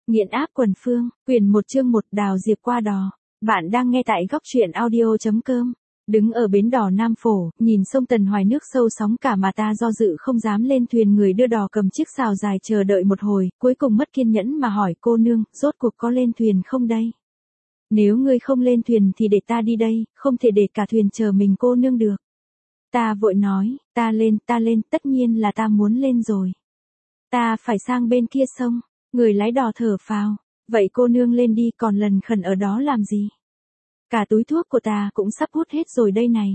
Nghiện áp quần phương, quyển 1 chương 1 Đào Diệp qua đò. Bạn đang nghe tại góc truyện audio.com. Đứng ở bến đò Nam Phổ, nhìn sông Tần Hoài nước sâu sóng cả mà ta do dự không dám lên thuyền. Người đưa đò cầm chiếc sào dài chờ đợi một hồi, cuối cùng mất kiên nhẫn mà hỏi cô nương, rốt cuộc có lên thuyền không đây? Nếu ngươi không lên thuyền thì để ta đi đây, không thể để cả thuyền chờ mình cô nương được. Ta vội nói, ta lên, tất nhiên là ta muốn lên rồi. Ta phải sang bên kia sông. Người lái đò thở phào, vậy cô nương lên đi, còn lần khẩn ở đó làm gì? Cả túi thuốc của ta cũng sắp hút hết rồi đây này.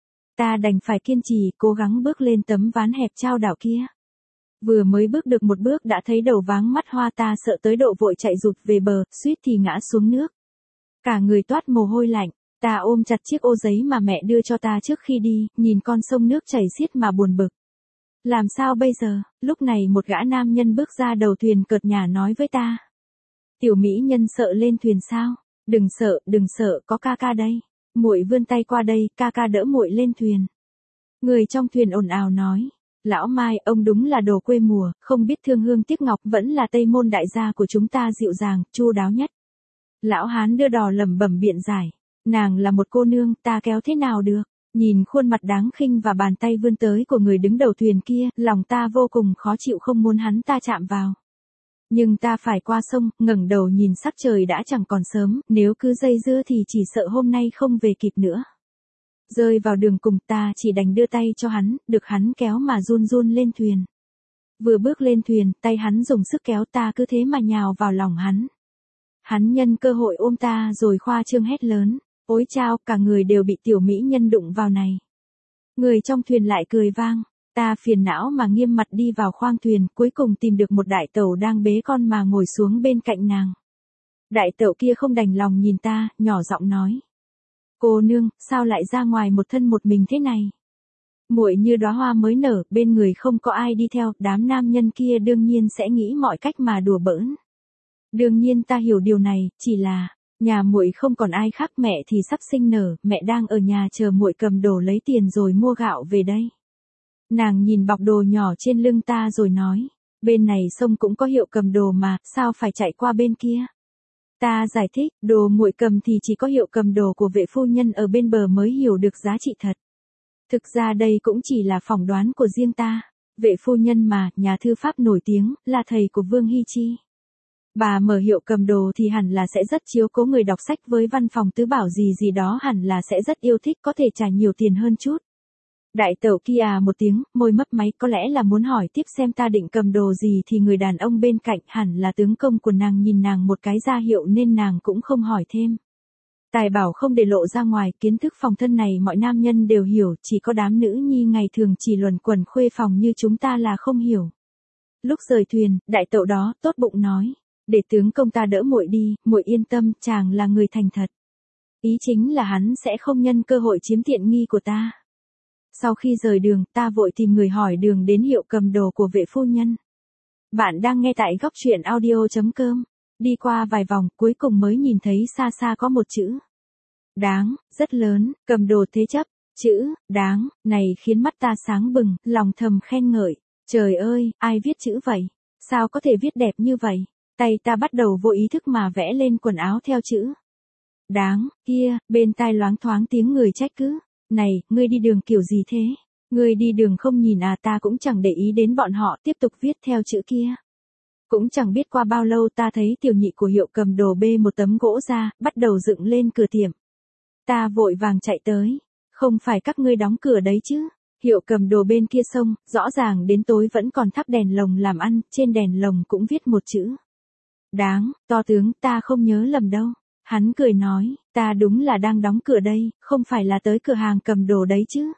Ta đành phải kiên trì, cố gắng bước lên tấm ván hẹp chao đảo kia. Vừa mới bước được một bước đã thấy đầu váng mắt hoa, ta sợ tới độ vội chạy rụt về bờ, suýt thì ngã xuống nước. Cả người toát mồ hôi lạnh, ta ôm chặt chiếc ô giấy mà mẹ đưa cho ta trước khi đi, nhìn con sông nước chảy xiết mà buồn bực. Làm sao bây giờ? Lúc này một gã nam nhân bước ra đầu thuyền cợt nhả nói với ta. Tiểu mỹ nhân sợ lên thuyền sao? Đừng sợ, có ca ca đây. Muội vươn tay qua đây, ca ca đỡ muội lên thuyền. Người trong thuyền ồn ào nói. Lão Mai, ông đúng là đồ quê mùa, không biết thương hương tiếc ngọc, vẫn là Tây Môn đại gia của chúng ta dịu dàng, chu đáo nhất. Lão Hán đưa đò lẩm bẩm biện giải. Nàng là một cô nương, ta kéo thế nào được? Nhìn khuôn mặt đáng khinh và bàn tay vươn tới của người đứng đầu thuyền kia, lòng ta vô cùng khó chịu, không muốn hắn ta chạm vào. Nhưng ta phải qua sông, ngẩng đầu nhìn sắc trời đã chẳng còn sớm, nếu cứ dây dưa thì chỉ sợ hôm nay không về kịp nữa. Rơi vào đường cùng, ta chỉ đành đưa tay cho hắn, được hắn kéo mà run run lên thuyền. Vừa bước lên thuyền, tay hắn dùng sức kéo, ta cứ thế mà nhào vào lòng hắn. Hắn nhân cơ hội ôm ta rồi khoa trương hét lớn. Ôi chao, cả người đều bị tiểu mỹ nhân đụng vào này. Người trong thuyền lại cười vang. Ta phiền não mà nghiêm mặt đi vào khoang thuyền, cuối cùng tìm được một đại tẩu đang bế con mà ngồi xuống bên cạnh nàng. Đại tẩu kia không đành lòng nhìn ta, nhỏ giọng nói. Cô nương, sao lại ra ngoài một thân một mình thế này? Muội như đóa hoa mới nở, bên người không có ai đi theo, đám nam nhân kia đương nhiên sẽ nghĩ mọi cách mà đùa bỡn. Đương nhiên ta hiểu điều này, chỉ là... Nhà muội không còn ai khác, mẹ thì sắp sinh nở, mẹ đang ở nhà chờ muội cầm đồ lấy tiền rồi mua gạo về đây. Nàng nhìn bọc đồ nhỏ trên lưng ta rồi nói, bên này sông cũng có hiệu cầm đồ mà, sao phải chạy qua bên kia? Ta giải thích, đồ muội cầm thì chỉ có hiệu cầm đồ của vệ phu nhân ở bên bờ mới hiểu được giá trị thật. Thực ra đây cũng chỉ là phỏng đoán của riêng ta, vệ phu nhân mà, nhà thư pháp nổi tiếng, là thầy của Vương Hy Chi. Bà mở hiệu cầm đồ thì hẳn là sẽ rất chiếu cố người đọc sách, với văn phòng tứ bảo gì đó hẳn là sẽ rất yêu thích, có thể trả nhiều tiền hơn chút. Đại tẩu kia một tiếng, môi mấp máy, có lẽ là muốn hỏi tiếp xem ta định cầm đồ gì, thì người đàn ông bên cạnh hẳn là tướng công của nàng nhìn nàng một cái ra hiệu nên nàng cũng không hỏi thêm. Tài bảo không để lộ ra ngoài, kiến thức phòng thân này mọi nam nhân đều hiểu, chỉ có đám nữ nhi ngày thường chỉ luẩn quẩn khuê phòng như chúng ta là không hiểu. Lúc rời thuyền, đại tẩu đó tốt bụng nói. Để tướng công ta đỡ muội đi, muội yên tâm, chàng là người thành thật. Ý chính là hắn sẽ không nhân cơ hội chiếm tiện nghi của ta. Sau khi rời đường, ta vội tìm người hỏi đường đến hiệu cầm đồ của vệ phu nhân. Bạn đang nghe tại góc truyện audio.com. Đi qua vài vòng, cuối cùng mới nhìn thấy xa xa có một chữ. Đáng, rất lớn, cầm đồ thế chấp. Chữ, đáng, này khiến mắt ta sáng bừng, lòng thầm khen ngợi. Trời ơi, ai viết chữ vậy? Sao có thể viết đẹp như vậy? Tay ta bắt đầu vô ý thức mà vẽ lên quần áo theo chữ. Đáng, kia, bên tai loáng thoáng tiếng người trách cứ. Này, ngươi đi đường kiểu gì thế? Ngươi đi đường không nhìn à? Ta cũng chẳng để ý đến bọn họ, tiếp tục viết theo chữ kia. Cũng chẳng biết qua bao lâu ta thấy tiểu nhị của hiệu cầm đồ bê một tấm gỗ ra, bắt đầu dựng lên cửa tiệm. Ta vội vàng chạy tới. Không phải các ngươi đóng cửa đấy chứ? Hiệu cầm đồ bên kia sông, rõ ràng đến tối vẫn còn thắp đèn lồng làm ăn, trên đèn lồng cũng viết một chữ. Đáng, to tướng, ta không nhớ lầm đâu. Hắn cười nói, ta đúng là đang đóng cửa đây, không phải là tới cửa hàng cầm đồ đấy chứ.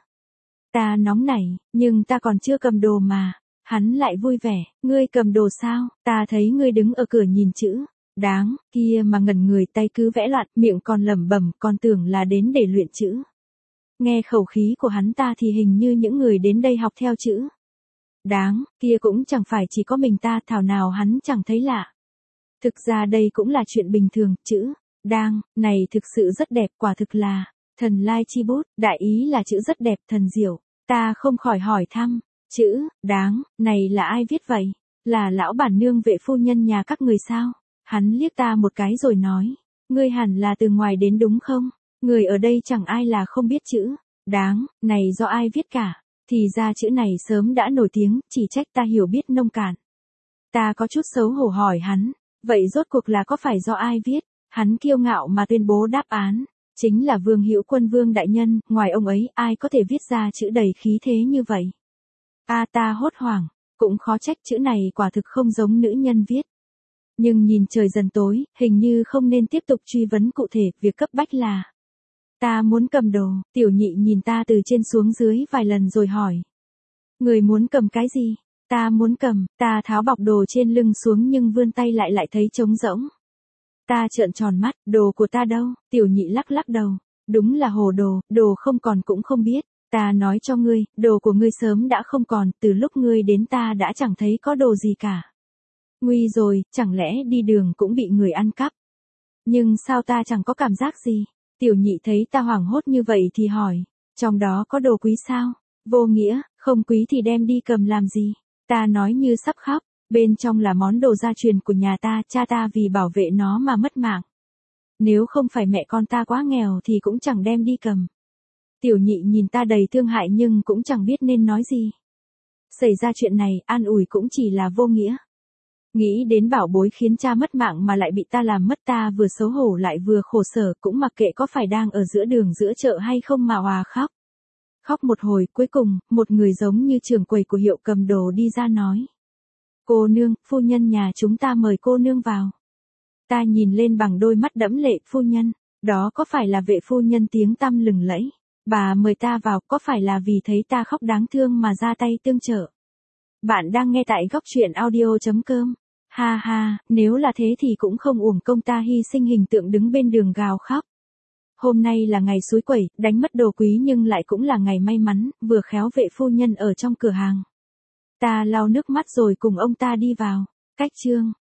Ta nóng nảy, nhưng ta còn chưa cầm đồ mà. Hắn lại vui vẻ, ngươi cầm đồ sao? Ta thấy ngươi đứng ở cửa nhìn chữ. Đáng, kia mà ngẩn người, tay cứ vẽ loạn, miệng còn lẩm bẩm, còn tưởng là đến để luyện chữ. Nghe khẩu khí của hắn ta thì hình như những người đến đây học theo chữ. Đáng, kia cũng chẳng phải chỉ có mình ta, thảo nào hắn chẳng thấy lạ. Thực ra đây cũng là chuyện bình thường, chữ, đang, này thực sự rất đẹp, quả thực là, thần lai chi bút, đại ý là chữ rất đẹp, thần diệu. Ta không khỏi hỏi thăm, chữ, đáng, này là ai viết vậy? Là lão bản nương vệ phu nhân nhà các người sao? Hắn liếc ta một cái rồi nói, ngươi hẳn là từ ngoài đến đúng không? Người ở đây chẳng ai là không biết chữ. Đáng, này do ai viết cả. Thì ra chữ này sớm đã nổi tiếng, chỉ trách ta hiểu biết nông cạn. Ta có chút xấu hổ hỏi hắn, vậy rốt cuộc là có phải do ai viết? Hắn kiêu ngạo mà tuyên bố đáp án, chính là Vương Hữu Quân Vương đại nhân, ngoài ông ấy ai có thể viết ra chữ đầy khí thế như vậy. Ta hốt hoảng, cũng khó trách chữ này quả thực không giống nữ nhân viết. Nhưng nhìn trời dần tối, hình như không nên tiếp tục truy vấn cụ thể, việc cấp bách là ta muốn cầm đồ. Tiểu Nhị nhìn ta từ trên xuống dưới vài lần rồi hỏi, người muốn cầm cái gì? Ta muốn cầm. Ta tháo bọc đồ trên lưng xuống nhưng vươn tay lại thấy trống rỗng. Ta trợn tròn mắt, đồ của ta đâu? Tiểu Nhị lắc lắc đầu, đúng là hồ đồ, đồ không còn cũng không biết. Ta nói cho ngươi, đồ của ngươi sớm đã không còn, từ lúc ngươi đến ta đã chẳng thấy có đồ gì cả. Nguy rồi, chẳng lẽ đi đường cũng bị người ăn cắp? Nhưng sao ta chẳng có cảm giác gì? Tiểu Nhị thấy ta hoảng hốt như vậy thì hỏi, trong đó có đồ quý sao? Vô nghĩa, không quý thì đem đi cầm làm gì? Ta nói như sắp khóc, bên trong là món đồ gia truyền của nhà ta, cha ta vì bảo vệ nó mà mất mạng. Nếu không phải mẹ con ta quá nghèo thì cũng chẳng đem đi cầm. Tiểu Nhị nhìn ta đầy thương hại nhưng cũng chẳng biết nên nói gì. Xảy ra chuyện này, an ủi cũng chỉ là vô nghĩa. Nghĩ đến bảo bối khiến cha mất mạng mà lại bị ta làm mất, ta vừa xấu hổ lại vừa khổ sở, cũng mặc kệ có phải đang ở giữa đường giữa chợ hay không mà òa khóc. Khóc một hồi, cuối cùng, một người giống như trưởng quầy của hiệu cầm đồ đi ra nói. Cô nương, phu nhân nhà chúng ta mời cô nương vào. Ta nhìn lên bằng đôi mắt đẫm lệ, phu nhân, đó có phải là Vệ phu nhân tiếng tăm lừng lẫy? Bà mời ta vào, có phải là vì thấy ta khóc đáng thương mà ra tay tương trợ? Bạn đang nghe tại góc truyện audio.com. Ha ha, nếu là thế thì cũng không uổng công ta hy sinh hình tượng đứng bên đường gào khóc. Hôm nay là ngày xúi quẩy, đánh mất đồ quý nhưng lại cũng là ngày may mắn, vừa khéo Vệ phu nhân ở trong cửa hàng. Ta lau nước mắt rồi cùng ông ta đi vào. Cách chương